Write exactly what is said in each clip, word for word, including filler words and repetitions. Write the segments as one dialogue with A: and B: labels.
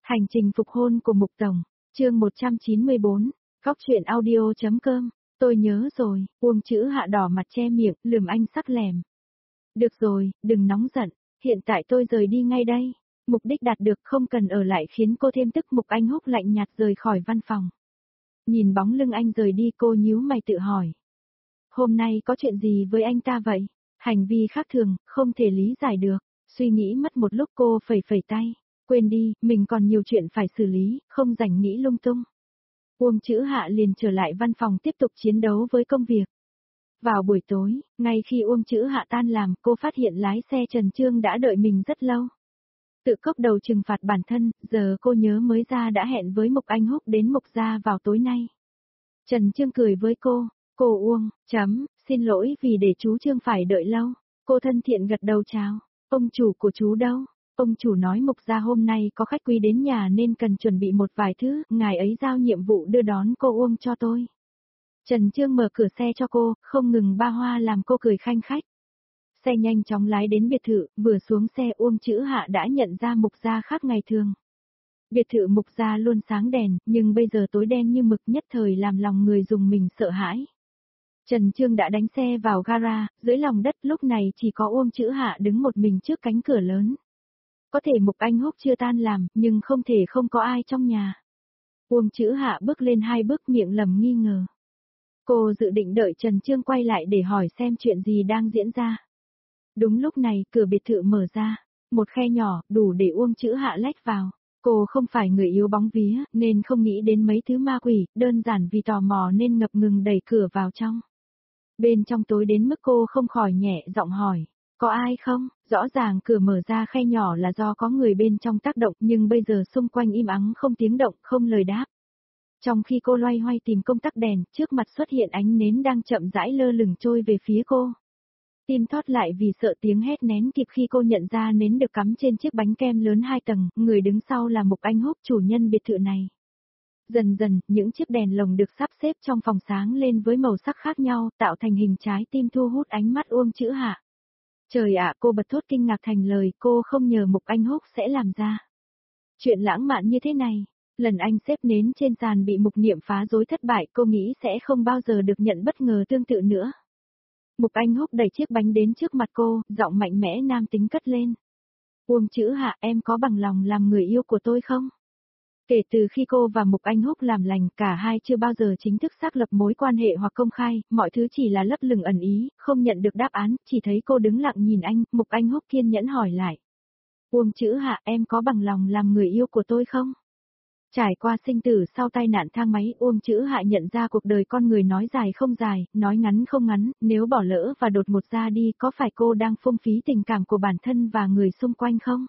A: Hành trình phục hôn của Mục Tổng, chương một trăm chín mươi bốn, Góc truyện audio.com, tôi nhớ rồi, Uông Chữ Hạ đỏ mặt che miệng, lườm anh sắc lẻm. Được rồi, đừng nóng giận, hiện tại tôi rời đi ngay đây, mục đích đạt được không cần ở lại khiến cô thêm tức. Mục Anh Húc lạnh nhạt rời khỏi văn phòng. Nhìn bóng lưng anh rời đi cô nhíu mày tự hỏi. Hôm nay có chuyện gì với anh ta vậy? Hành vi khác thường, không thể lý giải được, suy nghĩ mất một lúc cô phẩy phẩy tay. Quên đi, mình còn nhiều chuyện phải xử lý, không rảnh nghĩ lung tung. Uông Chữ Hạ liền trở lại văn phòng tiếp tục chiến đấu với công việc. Vào buổi tối, ngay khi Uông Chữ Hạ tan làm, cô phát hiện lái xe Trần Trương đã đợi mình rất lâu. Tự cốc đầu trừng phạt bản thân, giờ cô nhớ mới ra đã hẹn với Mục Anh Húc đến Mục gia vào tối nay. Trần Trương cười với cô, cô Uông, chấm, xin lỗi vì để chú Trương phải đợi lâu. Cô thân thiện gật đầu chào, ông chủ của chú đâu? Ông chủ nói Mục gia hôm nay có khách quý đến nhà nên cần chuẩn bị một vài thứ, ngài ấy giao nhiệm vụ đưa đón cô Uông cho tôi. Trần Trương mở cửa xe cho cô, không ngừng ba hoa làm cô cười khanh khách. Xe nhanh chóng lái đến biệt thự, vừa xuống xe Uông Chữ Hạ đã nhận ra Mục gia khác ngày thường. Biệt thự Mục gia luôn sáng đèn, nhưng bây giờ tối đen như mực, nhất thời làm lòng người dùng mình sợ hãi. Trần Trương đã đánh xe vào gara, dưới lòng đất lúc này chỉ có Uông Chữ Hạ đứng một mình trước cánh cửa lớn. Có thể Mục Anh Húc chưa tan làm, nhưng không thể không có ai trong nhà. Uông Chữ Hạ bước lên hai bước miệng lầm nghi ngờ. Cô dự định đợi Trần Trương quay lại để hỏi xem chuyện gì đang diễn ra. Đúng lúc này, cửa biệt thự mở ra, một khe nhỏ, đủ để Uông Chữ Hạ lách vào. Cô không phải người yếu bóng vía, nên không nghĩ đến mấy thứ ma quỷ, đơn giản vì tò mò nên ngập ngừng đẩy cửa vào trong. Bên trong tối đến mức cô không khỏi nhẹ giọng hỏi, có ai không? Rõ ràng cửa mở ra khe nhỏ là do có người bên trong tác động, nhưng bây giờ xung quanh im ắng không tiếng động, không lời đáp. Trong khi cô loay hoay tìm công tắc đèn, trước mặt xuất hiện ánh nến đang chậm rãi lơ lửng trôi về phía cô. Tim thót lại vì sợ tiếng hét nén kịp khi cô nhận ra nến được cắm trên chiếc bánh kem lớn hai tầng, người đứng sau là Mục Anh Húc, chủ nhân biệt thự này. Dần dần, những chiếc đèn lồng được sắp xếp trong phòng sáng lên với màu sắc khác nhau, tạo thành hình trái tim thu hút ánh mắt Uông Chữ Hạ. Trời ạ, cô bật thốt kinh ngạc thành lời, cô không ngờ Mục Anh Húc sẽ làm ra chuyện lãng mạn như thế này. Lần anh xếp nến trên sàn bị Mục Niệm phá rối thất bại, cô nghĩ sẽ không bao giờ được nhận bất ngờ tương tự nữa. Mục Anh Húc đẩy chiếc bánh đến trước mặt cô, giọng mạnh mẽ nam tính cất lên. Uông Chữ Hạ, em có bằng lòng làm người yêu của tôi không? Kể từ khi cô và Mục Anh Húc làm lành, cả hai chưa bao giờ chính thức xác lập mối quan hệ hoặc công khai, mọi thứ chỉ là lấp lửng ẩn ý, không nhận được đáp án, chỉ thấy cô đứng lặng nhìn anh. Mục Anh Húc kiên nhẫn hỏi lại. Uông Chữ Hạ, em có bằng lòng làm người yêu của tôi không? Trải qua sinh tử sau tai nạn thang máy, Uông Chữ Hạ nhận ra cuộc đời con người nói dài không dài, nói ngắn không ngắn, nếu bỏ lỡ và đột ngột ra đi, có phải cô đang phung phí tình cảm của bản thân và người xung quanh không?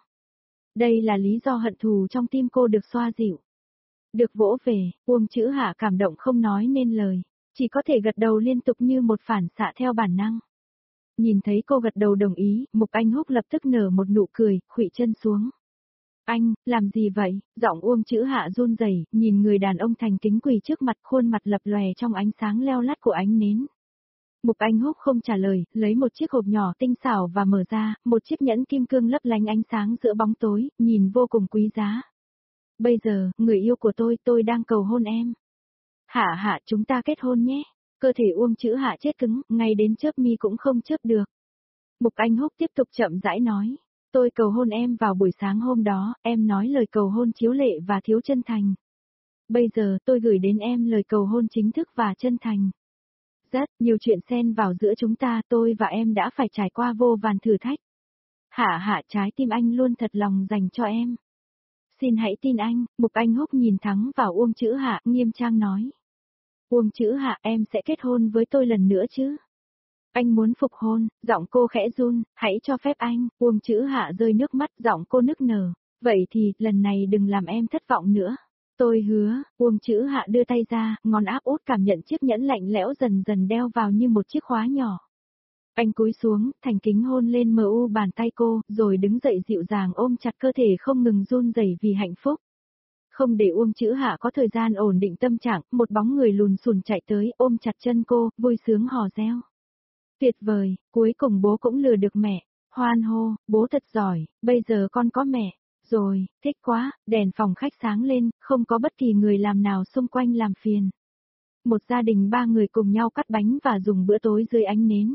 A: Đây là lý do hận thù trong tim cô được xoa dịu. Được vỗ về, Uông Chữ Hạ cảm động không nói nên lời, chỉ có thể gật đầu liên tục như một phản xạ theo bản năng. Nhìn thấy cô gật đầu đồng ý, Mục Anh Húc lập tức nở một nụ cười, khuỵu chân xuống. Anh, làm gì vậy? Giọng Uông Chữ Hạ run rẩy, nhìn người đàn ông thành kính quỳ trước mặt, khuôn mặt lập lòe trong ánh sáng leo lắt của ánh nến. Mục Anh Húc không trả lời, lấy một chiếc hộp nhỏ tinh xảo và mở ra, một chiếc nhẫn kim cương lấp lánh ánh sáng giữa bóng tối, nhìn vô cùng quý giá. Bây giờ, người yêu của tôi, tôi đang cầu hôn em. Hạ Hạ, chúng ta kết hôn nhé. Cơ thể Uông Chữ Hạ chết cứng, ngay đến chớp mi cũng không chớp được. Mục Anh Húc tiếp tục chậm rãi nói. Tôi cầu hôn em vào buổi sáng hôm đó, em nói lời cầu hôn chiếu lệ và thiếu chân thành. Bây giờ tôi gửi đến em lời cầu hôn chính thức và chân thành. Rất nhiều chuyện xen vào giữa chúng ta, tôi và em đã phải trải qua vô vàn thử thách. Hạ Hạ, trái tim anh luôn thật lòng dành cho em. Xin hãy tin anh. Mục Anh Húc nhìn thẳng vào Uông Chữ Hạ, nghiêm trang nói. Uông Chữ Hạ, em sẽ kết hôn với tôi lần nữa chứ? Anh muốn phục hôn, giọng cô khẽ run, hãy cho phép anh. Uông Chữ Hạ rơi nước mắt, giọng cô nức nở. Vậy thì, lần này đừng làm em thất vọng nữa. Tôi hứa. Uông Chữ Hạ đưa tay ra, ngón áp út cảm nhận chiếc nhẫn lạnh lẽo dần dần đeo vào như một chiếc khóa nhỏ. Anh cúi xuống, thành kính hôn lên mờ u bàn tay cô, rồi đứng dậy dịu dàng ôm chặt cơ thể không ngừng run rẩy vì hạnh phúc. Không để Uông Chữ Hạ có thời gian ổn định tâm trạng, một bóng người lùn xùn chạy tới, ôm chặt chân cô, vui sướng hò reo. Tuyệt vời, cuối cùng bố cũng lừa được mẹ. Hoan hô, bố thật giỏi, bây giờ con có mẹ. Rồi, thích quá, đèn phòng khách sáng lên, không có bất kỳ người làm nào xung quanh làm phiền. Một gia đình ba người cùng nhau cắt bánh và dùng bữa tối dưới ánh nến.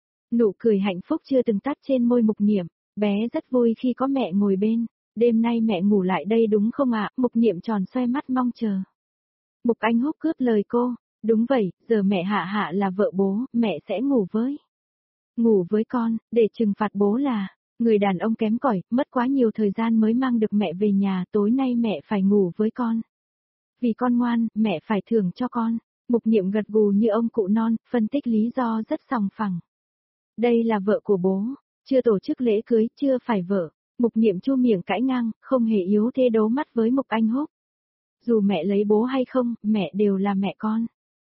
A: Nụ cười hạnh phúc chưa từng tắt trên môi Mục Niệm, bé rất vui khi có mẹ ngồi bên. Đêm nay mẹ ngủ lại đây đúng không ạ? Mục Niệm tròn xoe mắt mong chờ. Mục Anh Húc cướp lời cô, đúng vậy, giờ mẹ Hạ Hạ là vợ bố, mẹ sẽ ngủ với. Ngủ với con, để trừng phạt bố là, người đàn ông kém cỏi, mất quá nhiều thời gian mới mang được mẹ về nhà, tối nay mẹ phải ngủ với con. Vì con ngoan, mẹ phải thưởng cho con. Mục Niệm gật gù như ông cụ non, phân tích lý do rất sòng phẳng. Đây là vợ của bố, chưa tổ chức lễ cưới, chưa phải vợ. Mục Niệm chu miệng cãi ngang, không hề yếu thế đấu mắt với Mục Anh Húc. Dù mẹ lấy bố hay không, mẹ đều là mẹ con.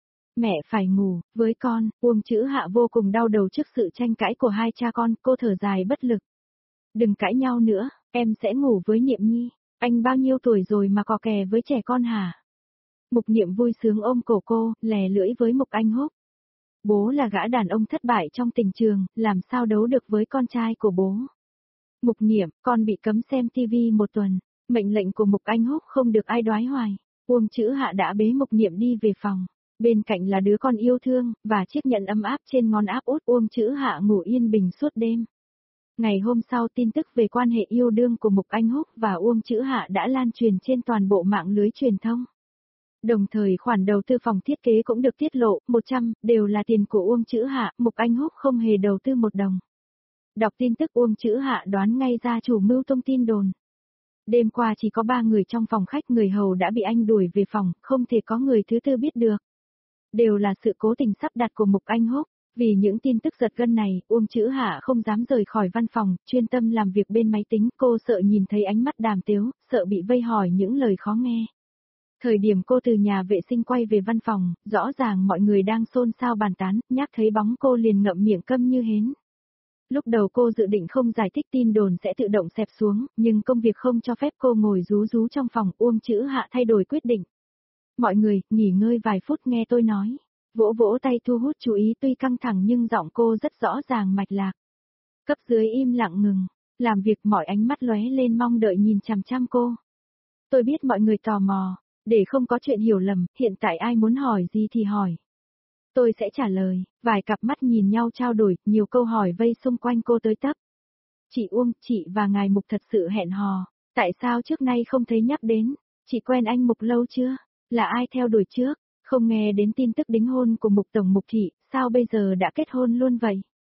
A: Mẹ phải ngủ, với con, Uông Chữ Hạ vô cùng đau đầu trước sự tranh cãi của hai cha con, cô thở dài bất lực. Đừng cãi nhau nữa, em sẽ ngủ với Niệm Nhi, anh bao nhiêu tuổi rồi mà cò kè với trẻ con hả? Mục Niệm vui sướng ôm cổ cô, lè lưỡi với Mục Anh Húc. Bố là gã đàn ông thất bại trong tình trường, làm sao đấu được với con trai của bố. Mục Niệm, con bị cấm xem tivi một tuần, mệnh lệnh của Mục Anh Húc không được ai đoái hoài. Uông Chữ Hạ đã bế Mục Niệm đi về phòng, bên cạnh là đứa con yêu thương, và chiếc nhẫn ấm áp trên ngón áp út. Uông Chữ Hạ ngủ yên bình suốt đêm. Ngày hôm sau tin tức về quan hệ yêu đương của Mục Anh Húc và Uông Chữ Hạ đã lan truyền trên toàn bộ mạng lưới truyền thông. Đồng thời khoản đầu tư phòng thiết kế cũng được tiết lộ, một trăm, đều là tiền của Uông Chữ Hạ, Mục Anh Húc không hề đầu tư một đồng. Đọc tin tức Uông Chữ Hạ đoán ngay ra chủ mưu tung tin đồn. Đêm qua chỉ có ba người trong phòng khách, người hầu đã bị anh đuổi về phòng, không thể có người thứ tư biết được. Đều là sự cố tình sắp đặt của Mục Anh Húc. Vì những tin tức giật gân này, Uông Chữ Hạ không dám rời khỏi văn phòng, chuyên tâm làm việc bên máy tính, cô sợ nhìn thấy ánh mắt đàm tiếu, sợ bị vây hỏi những lời khó nghe. Thời điểm cô từ nhà vệ sinh quay về văn phòng, rõ ràng mọi người đang xôn xao bàn tán, nhắc thấy bóng cô liền ngậm miệng câm như hến. Lúc đầu cô dự định không giải thích tin đồn sẽ tự động xẹp xuống, nhưng công việc không cho phép cô ngồi rú rú trong phòng. Uông Chữ Hạ thay đổi quyết định. Mọi người, nghỉ ngơi vài phút nghe tôi nói. Vỗ vỗ tay thu hút chú ý, tuy căng thẳng nhưng giọng cô rất rõ ràng mạch lạc. Cấp dưới im lặng ngừng, làm việc, mọi ánh mắt lóe lên mong đợi nhìn chằm chằm cô. Tôi biết mọi người tò mò, để không có chuyện hiểu lầm, hiện tại ai muốn hỏi gì thì hỏi. Tôi sẽ trả lời. Vài cặp mắt nhìn nhau trao đổi, nhiều câu hỏi vây xung quanh cô tới tấp. Chị Uông, chị và ngài Mục thật sự hẹn hò, tại sao trước nay không thấy nhắc đến? Chị quen anh Mục lâu chưa? Là ai theo đuổi trước? Không nghe đến tin tức đính hôn của Mục tổng Mục thị, sao bây giờ đã kết hôn luôn vậy?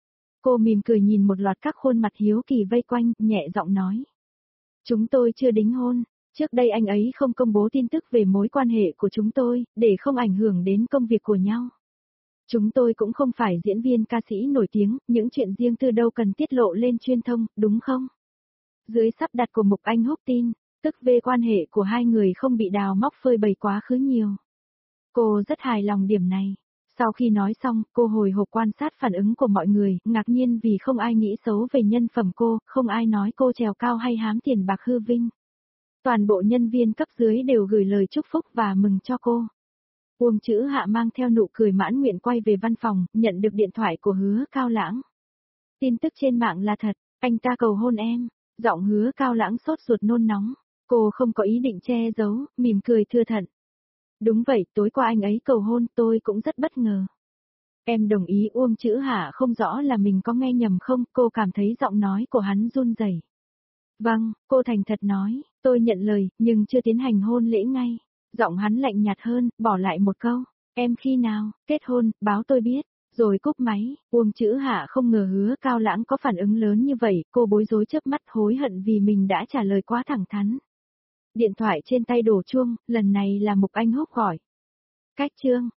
A: Cô mỉm cười nhìn một loạt các khuôn mặt hiếu kỳ vây quanh, nhẹ giọng nói. Chúng tôi chưa đính hôn, trước đây anh ấy không công bố tin tức về mối quan hệ của chúng tôi, để không ảnh hưởng đến công việc của nhau. Chúng tôi cũng không phải diễn viên ca sĩ nổi tiếng, những chuyện riêng tư đâu cần tiết lộ lên truyền thông, đúng không? Dưới sắp đặt của Mục Anh Húc tin, tức về quan hệ của hai người không bị đào móc phơi bày quá khứ nhiều. Cô rất hài lòng điểm này. Sau khi nói xong, cô hồi hộp quan sát phản ứng của mọi người, ngạc nhiên vì không ai nghĩ xấu về nhân phẩm cô, không ai nói cô trèo cao hay hám tiền bạc hư vinh. Toàn bộ nhân viên cấp dưới đều gửi lời chúc phúc và mừng cho cô. Uông Chữ Hạ mang theo nụ cười mãn nguyện quay về văn phòng, nhận được điện thoại của Hứa Cao Lãng. Tin tức trên mạng là thật, anh ta cầu hôn em. Giọng Hứa Cao Lãng sốt ruột nôn nóng. Cô không có ý định che giấu, mỉm cười thưa thận. Đúng vậy, tối qua anh ấy cầu hôn, tôi cũng rất bất ngờ. Em đồng ý. Uông Chữ Hạ không rõ là mình có nghe nhầm không, cô cảm thấy giọng nói của hắn run rẩy. Vâng, cô thành thật nói, tôi nhận lời, nhưng chưa tiến hành hôn lễ ngay. Giọng hắn lạnh nhạt hơn, bỏ lại một câu, em khi nào, kết hôn, báo tôi biết, rồi cúp máy. Uông Chữ Hạ không ngờ Hứa Cao Lãng có phản ứng lớn như vậy, cô bối rối chớp mắt hối hận vì mình đã trả lời quá thẳng thắn. Điện thoại trên tay đổ chuông, lần này là Mục Anh Húc gọi. Cách chương,